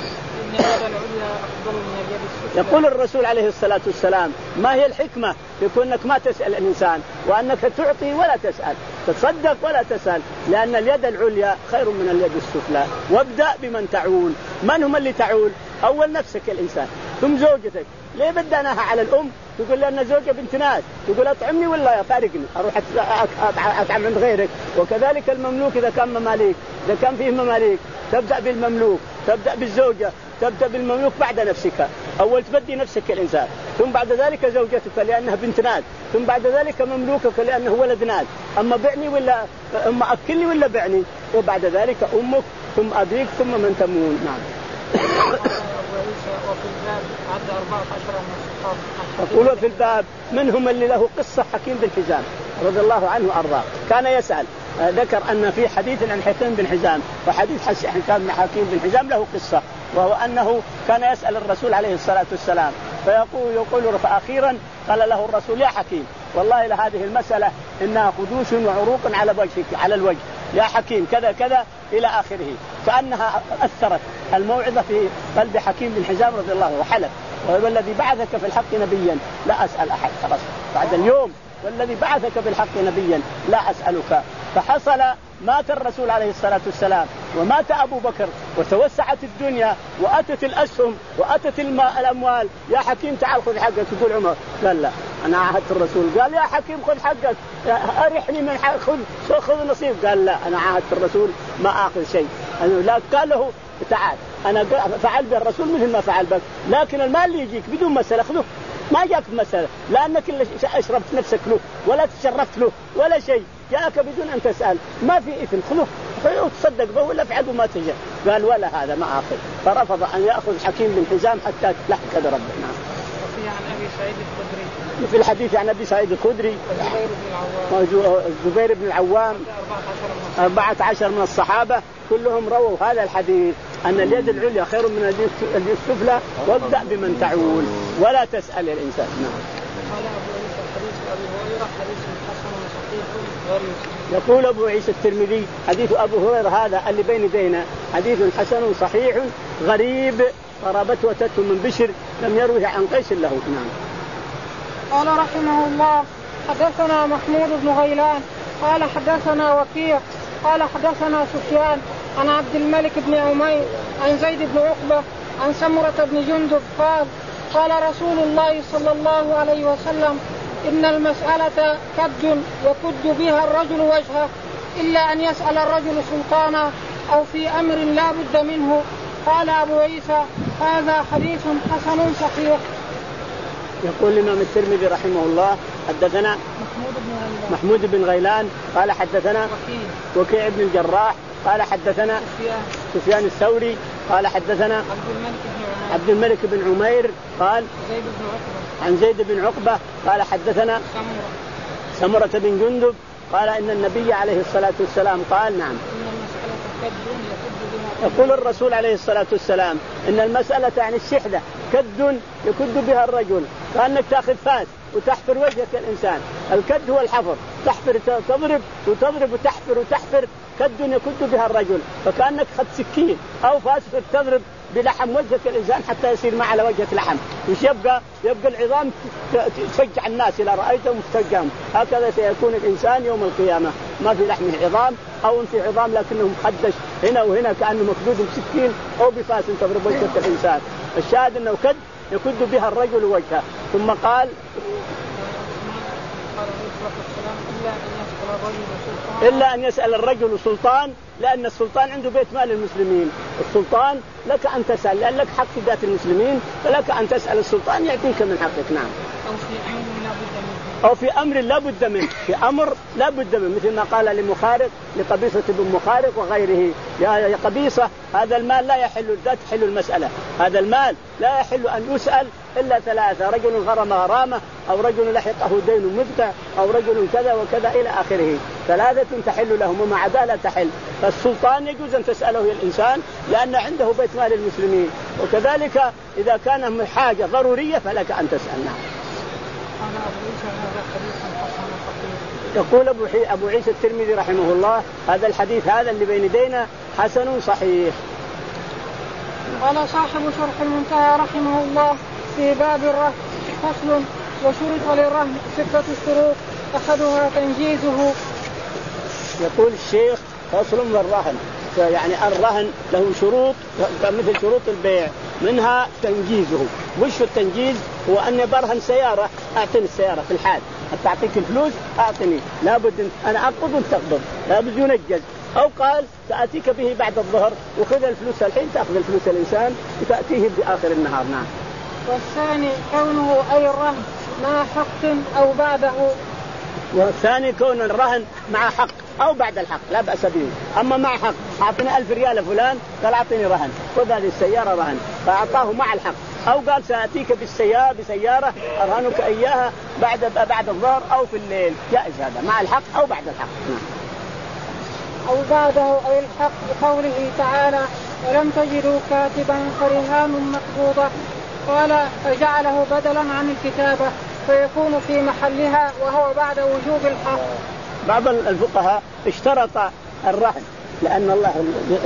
يقول الرسول عليه الصلاة والسلام ما هي الحكمة يكون أنك ما تسأل الإنسان وأنك تعطي ولا تسأل، تصدق ولا تسأل، لأن اليد العليا خير من اليد السفلى. وابدأ بمن تعول. من هم اللي تعول؟ أول نفسك الإنسان ثم زوجتك. ليه بدأناها على الأم تقول لأن زوجة بنت ناس، تقول أطعمني ولا فارقني أروح أطعم عند غيرك. وكذلك المملوك إذا كان مماليك، إذا كان فيه مماليك تبدأ بالمملوك، تبدأ بالزوجة، تبدأ بالمملوك بعد نفسك. أول تبدي نفسك الإنسان، ثم بعد ذلك زوجتك لأنها بنت ناس، ثم بعد ذلك مملوكك لأنه ولد ناس. أما بعني ولا أما أكلني ولا بعني، وبعد ذلك أمك ثم أبيك ثم من تمون. نعم. يقول في الباب منهم اللي له قصة حكيم بن حزام رضي الله عنه وأرضاه، كان يسأل، ذكر أن في حديث عن حكيم بن حزام، وحديث حكيم بن حزام له قصة، وهو أنه كان يسأل الرسول عليه الصلاة والسلام فيقول يقول فأخيرا قال له الرسول: يا حكيم والله لهذه المسألة إنها خدوش وعروق على وجهك على الوجه يا حكيم كذا كذا إلى آخره، كأنها أثرت الموعظة في قلب حكيم بن حزام رضي الله عنه، وحلف: والذي بعثك في الحق نبيا لا أسأل أحد، خلاص بعد اليوم والذي بعثك بالحق نبيا لا أسألك. فحصل مات الرسول عليه الصلاة والسلام ومات أبو بكر وتوسعت الدنيا وأتت الأسهم وأتت الأموال، يا حكيم تعال خذ حقك. يقول عمر: قال لا أنا عاهدت الرسول. قال: يا حكيم خذ حقك، أرحني من حق، خذ خذ نصيب. قال: لا أنا عاهدت الرسول ما آخذ شيء. لا، قال له: تعال أنا فعل بالرسول مثل ما فعل بك، لكن المال اللي يجيك بدون مسألة خذه، ما جاك مسألة، لأنك اللي أشربت نفسك له ولا تشرفت له ولا شيء، جاءك بدون أن تسأل، ما في إثم، خذه وتصدق به ولا افعل ما تجي. قال: ولا هذا ما آخذ. فرفض أن يأخذ حكيم بن حزام حتى تلحق كذا ربنا. وفي عن أبي سعيد الخدري، في الحديث عن أبي سعيد الخدري الزبير بن العوام أربعة عشر من الصحابة كلهم رووا هذا الحديث، أن اليد العليا خير من اليد السفلى، وابدأ بمن تعول ولا تسأل الإنسان. نعم. يقول أبو عيسى الترمذي: حديث أبو هريرة هذا اللي بين يدينا حديث حسن صحيح غريب، قرابته وتته من بشر لم يروه عن قيس له. نعم. قال رحمه الله: حدثنا محمود بن غيلان قال حدثنا وكيع قال حدثنا سفيان عن عبد الملك بن عمير عن زيد بن عقبة عن سمرة بن جندب قال: قال رسول الله صلى الله عليه وسلم: إن المسألة كد يكد بها الرجل وجهه، إلا أن يسأل الرجل سلطانا أو في أمر لا بد منه. قال أبو عيسى: هذا حديث حسن صحيح. يقول الإمام الترمذي رحمه الله: حدثنا محمود بن غيلان, محمود بن غيلان قال حدثنا وكيع, وكيع بن الجراح قال حدثنا سفيان, سفيان الثوري قال حدثنا عبد الملك بن عمير, عبد الملك بن عمير قال زيد بن عقبة عن زيد بن عقبة قال حدثنا سمرة, سمرة بن جندب قال إن النبي عليه الصلاة والسلام قال: نعم. يقول الرسول عليه الصلاة والسلام إن المسألة يعني الشحذة كد يكد بها الرجل، كأنك تأخذ فاس وتحفر وجهك الإنسان. الكد هو الحفر، تحفر تضرب وتضرب وتحفر وتحفر، كد يكد بها الرجل، فكأنك خد سكين أو فاس تضرب بلحم وجهك الإنسان حتى يصير ما على وجهك لحم، وش يبقى؟ يبقى العظام تفجع الناس إذا رأيتهم تفجعهم. هكذا سيكون الإنسان يوم القيامة، ما في لحم عظام أو في عظام لكنهم خدش هنا وهنا كأنه مكدود بسكين أو بفاس تضرب وجهك الإنسان. الشاهد أنه كد يكد بها الرجل وجهه. ثم قال: إلا أن يسأل الرجل سلطان، لأن السلطان عنده بيت مال المسلمين. السلطان لك أن تسأل لأن لك حق في ذات المسلمين، فلك أن تسأل السلطان يعطيك من حقك. نعم. أو في أمر لا بد منه، في أمر لا بد منه، مثل ما قال لمخارق لقبيصة بن مخارق وغيره: يا قبيصة هذا المال لا يحل، لا تحل المسألة، هذا المال لا يحل أن يسأل إلا ثلاثة: رجل غرم غرامة، أو رجل لحقه دين مدفع، أو رجل كذا وكذا إلى آخره. ثلاثة تحل لهم ومع ذا لا تحل. فالسلطان يجوز أن تسأله الإنسان لأن عنده بيت مال المسلمين، وكذلك إذا كان حاجة ضرورية فلك أن تسأل. نعم. يقول أبو عيسى الترمذي رحمه الله: هذا الحديث هذا اللي بين يدينا حسن صحيح. قال صاحب شرح المنتهى رحمه الله في باب الرهن: فصل: وشرط للرهن ستة شروط أحدها تنجيزه. يقول الشيخ: فصل للرهن، يعني الرهن له شروط مثل شروط البيع، منها تنجيزه. وش التنجيز؟ هو أن برهن سيارة، أعطني السيارة في الحال، تعطيك الفلوس أعطني، لابد أنا أقبض وأنت تقبض، لابد ينجز. أو قال سأتيك به بعد الظهر وخذ الفلوس الحين، تأخذ الفلوس الإنسان وتأتيه في آخر النهار. نعم. والثاني كونه أي الرهن مع حق أو بعده. والثاني كون الرهن مع حق أو بعد الحق لا بأس به. أما مع حق، أعطني ألف ريال فلان، قال أعطني رهن، خذ هذه السيارة رهن، فأعطاه مع الحق. أو قال سأتيك بالسيارة بسيارة أرهنك إياها بعد بعد الظهر أو في الليل، جائز هذا مع الحق أو بعد الحق. أو بعده أي الحق، بقوله تعالى ولم تجدوا كاتبا فرهان مقبوضة، قال فجعله بدلا عن الكتابة فيكون في محلها وهو بعد وجوب الحق. بعض الفقهاء اشترط الرهن لأن الله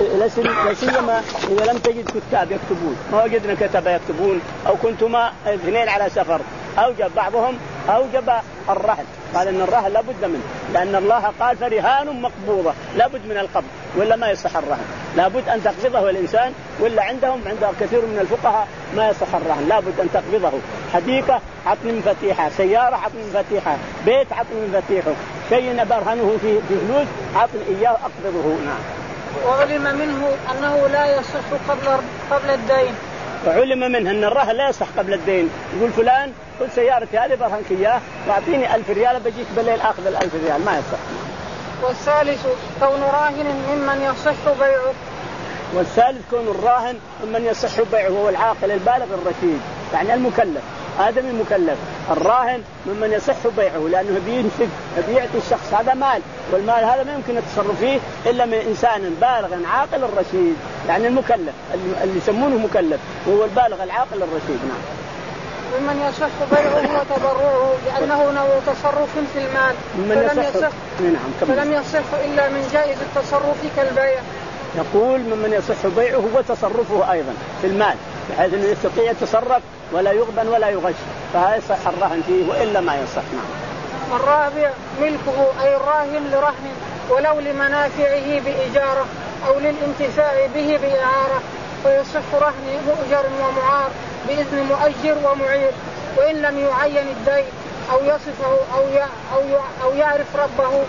لا سيما إذا لم تجد كتاب يكتبون، ما وجدنا كتاب يكتبون أو كنتما اثنين على سفر، أوجب بعضهم أوجب الرهن، قال إن الرهن لابد منه، لأن الله قال فرهان مقبوضة، لابد من القبض ولا ما يصح الرهن، لابد أن تقبضه الإنسان، ولا عندهم عند كثير من الفقهاء ما يصح الرهن، لابد أن تقبضه. حديقة عطني مفاتيحها، سيارة عطني مفاتيحها، بيت عطني مفاتيحه، شيء برهنه في فلوس عطني إياه أقبضه. نعم. وعلم منه أنه لا يصح قبل قبل الدين. وعلم منه أن الرهن لا يصح قبل الدين، يقول فلان خذ سيارتي هذه برهنك إياه واعطيني ألف ريال بجيك بالليل آخذ الألف ريال، ما يصح. والثالث كون راهن ممن يصح بيعه. والثالث كون الراهن ممن يصح بيعه، هو العاقل البالغ الرشيد، يعني المكلف، آدمي المكلف. الراهن ممن يصح بيعه لأنه بينفق بيعطي الشخص هذا مال، والمال هذا ما يمكن التصرف فيه إلا من إنسان بالغ عاقل الرشيد، يعني المكلف اللي يسمونه مكلف وهو البالغ العاقل الرشيد. نعم. ممن يصح بيعه وتبرعه لأنه نوع تصرف في المال، فلم يصح, نعم فلم يصح إلا من جائز التصرف كالبيع. يقول ممن يصح بيعه وتصرفه أيضا في المال بحيث أنه يستطيع يتصرف ولا يغبن ولا يغش، فهذا يصح الرهن فيه وإلا ما يصح. نعم. الرابع ملكه أي الراهن لرهن ولو لمنافعه بإجارة أو للانتفاع به بإعارة، فيصح رهن مؤجر ومعار بإذن مؤجر ومعير، وإن لم يعين الدين أو يصفه أو أو يعرف ربه.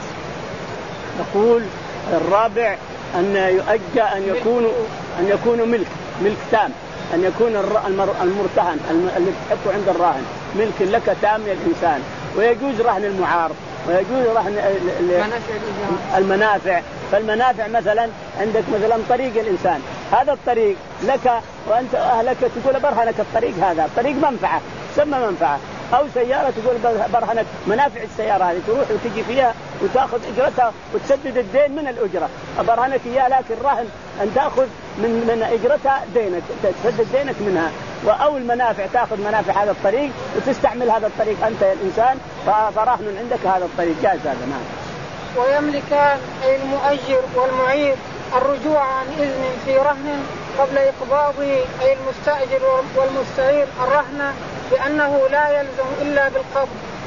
يقول الرابع أن يؤجى أن يكون أن يكون ملك ملك تام، أن يكون المرتهن اللي تحطه عند الراهن ملك لك تام للإنسان، ويجوز رهن المعار ويجوز رهن المنافع. فالمنافع مثلا عندك مثلا طريق الإنسان، هذا الطريق لك وأنت أهلك تقول برهنك الطريق، هذا الطريق منفعة سمى منفعة، أو سيارة تقول برهنك منافع السيارة هذه، تروح وتجي فيها وتأخذ أجرتها وتسدد الدين من الأجرة، برهنك إياه، لكن رهن أن تأخذ من من أجرتها دينك، تسدد دينك منها. أو المنافع تأخذ منافع هذا الطريق وتستعمل هذا الطريق أنت يا الإنسان، فرهن عندك هذا الطريق، جاز هذا. نعم. ويملكان أي المؤجر والمعير الرجوع عن إذن في رهن قبل إقباضه أي المستأجر والمستعير الرهن، لأنه لا يلزم إلا بالقبض.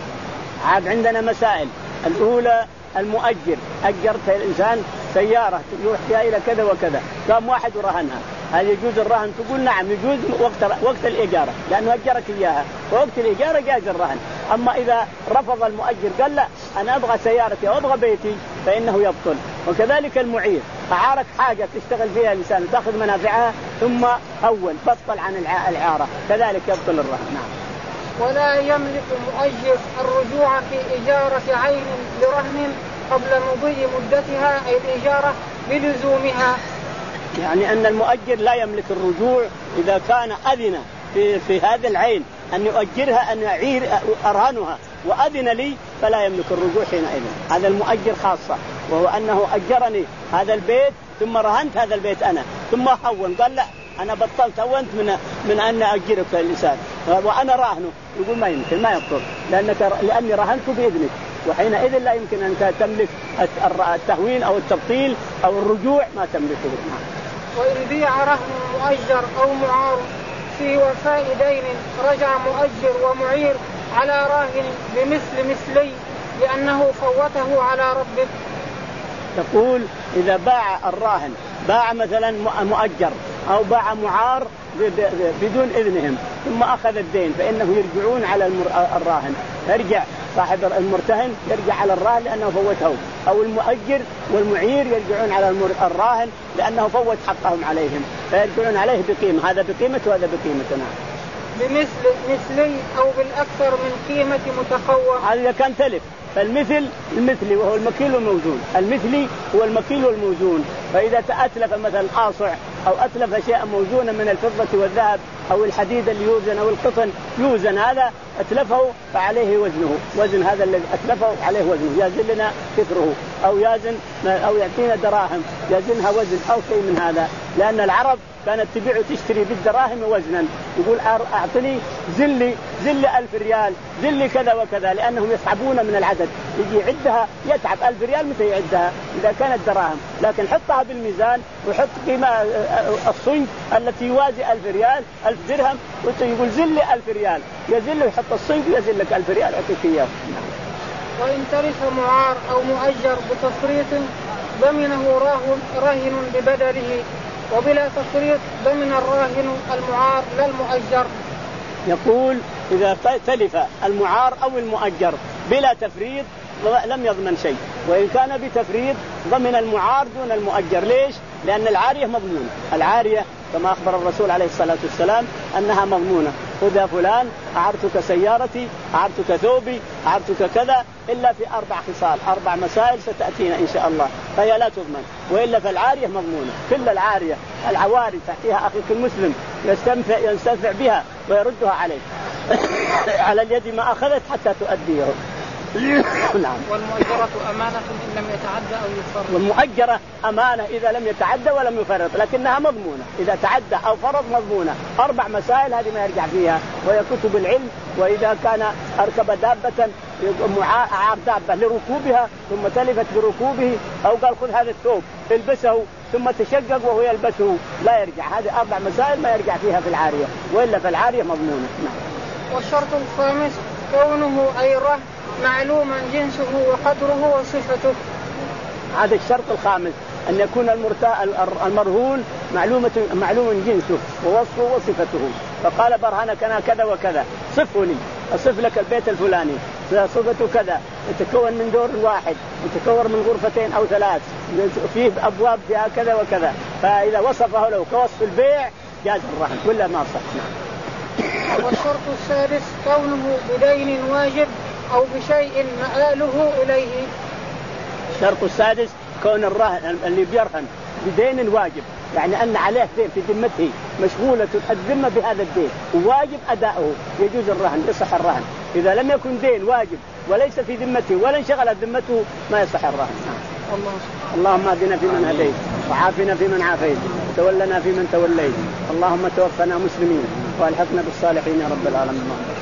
عاد عندنا مسائل. الأولى المؤجر، أجرت الإنسان سيارة يروح فيها إلى كذا وكذا، قام واحد ورهنها، هل يجوز الرهن؟ تقول نعم يجوز وقت وقت الإجارة لأنه أجرك إياها، ووقت الإجارة جاز الرهن. أما إذا رفض المؤجر قال لا أنا أبغى سيارتي أو أبغى بيتي فإنه يبطل. وكذلك المعير، أعارك حاجة تشتغل فيها الإنسان تأخذ منافعها ثم هون بطل عن الإعارة، كذلك يبطل الرهن. نعم. ولا يملك المؤجر الرجوع في إجارة عين لرهن قبل مضي مدتها أي الإجارة بلزومها، يعني أن المؤجر لا يملك الرجوع إذا كان أذن في, في هذا العين أن يؤجرها أن يعير أرهنها وأذن لي فلا يملك الرجوع حينئذ. هذا المؤجر خاصة، وهو أنه أجرني هذا البيت ثم رهنت هذا البيت أنا ثم هون، قال لا أنا بطلت هونت من من أن أجرك الإنسان وأنا راهنه، يقول ما يمكن ما يبطل لأنك لأني رهنت بإذنك، وحينئذ لا يمكن أن تملك التهوين أو التبطيل أو الرجوع، ما تملكه. وإن بيع رهن مؤجر أو معار في وفاء دين رجع مؤجر ومعير على راهن بمثل مثلي لأنه فوته على ربه. تقول إذا باع الراهن باع مثلا مؤجر أو باع معار بدون إذنهم ثم أخذ الدين فإنه يرجعون على الراهن، يرجع صاحب المرتهن يرجع على الراهن لأنه فوته، أو المؤجر والمعير يرجعون على الراهن لأنه فوت حقهم عليهم فيرجعون عليه بقيمة، هذا بقيمة وهذا بقيمتنا بمثل مثلي أو بالأكثر من قيمة متقوم. هذا إذا كان تلف، فالمثل المثلي وهو المكيل والموزون، المثلي هو المكيل والموزون. فإذا أتلف مثلا آصع أو أتلف أشياء موزونة من الفضة والذهب أو الحديد اللي يوزن أو القطن يوزن، هذا أتلفه فعليه وزنه، وزن هذا الذي أتلفه عليه وزنه، يزن لنا كثره أو يزن أو يعطينا دراهم يزنها وزن أو شيء من هذا. لأن العرب كانت تبيع وتشتري بالدراهم وزنا، يقول أعطني زلي زلي ألف ريال زلي كذا وكذا، لأنهم يصعبون من العدد، يجي يعدها يتعب ألف ريال متى يعدها إذا كانت دراهم، لكن حطها بالميزان وحط قيمة الصنج التي يوازي ألف ريال ألف درهم ويقول زلي ألف ريال، يزل ويحط الصنج يزل لك ألف ريال أعطيك إياه. وإن ترث معار أو مؤجر بتفريط ضمنه راهن ببدله، وبلا تفريط ضمن الراهن المعار لا المؤجر. يقول إذا تلف المعار أو المؤجر بلا تفريط لم يضمن شيء، وإن كان بتفريط ضمن المعار دون المؤجر. ليش؟ لأن العارية مضمونة، العارية كما أخبر الرسول عليه الصلاة والسلام أنها مضمونة، خذ يا فلان أعرتك سيارتي أعرتك ثوبي أعرتك كذا، إلا في أربع خصال أربع مسائل ستأتينا إن شاء الله فهي لا تضمن، وإلا فالعارية مضمونة. كل العارية العواري تحتها أخيك المسلم يستنفع, يستنفع بها ويردها عليه على اليد ما أخذت حتى تؤديه. نعم. والمؤجرة أمانة إن لم يتعدى أو يفرط. والمؤجرة أمانة إذا لم يتعدى ولم يفرط، لكنها مضمونة، إذا تعدى أو فرط مضمونة. أربع مسائل هذه ما يرجع فيها، وهي كتب العلم. وإذا كان أركب دابة أعار دابة لركوبها ثم تلفت بركوبه، أو قال خذ هذا الثوب البسه ثم تشقق وهو يلبسه لا يرجع. هذه أربع مسائل ما يرجع فيها في العارية، وإلا فالعارية مضمونة. والشرط الخامس كونه أي رهن معلوما جنسه وقدره وصفته. هذا الشرط الخامس أن يكون المرهون معلومة معلوم جنسه ووصفه وصفته. فقال برهنك أنا كذا وكذا، صفه لي، أصف لك البيت الفلاني صفته كذا، يتكون من دور واحد يتكون من غرفتين أو ثلاث، فيه أبواب فيها كذا وكذا، فإذا وصفه له كوصف البيع جاز الرهن ولا ما صح. والشرط السادس كونه بدين واجب أو بشيء مآله إليه. الشرط السادس كون الرهن اللي بيرهن بدين واجب، يعني أن عليه دين في ذمته مشغولة الذمة بهذا الدين وواجب أداؤه، يجوز الرهن يصح الرهن. إذا لم يكن دين واجب وليس في ذمته ولا انشغلت ذمته ما يصح الرهن. الله. اللهم اهدنا فيمن هديت وعافنا فيمن عافيت وتولنا فيمن توليت، اللهم توفنا مسلمين والحقنا بالصالحين يا رب العالمين.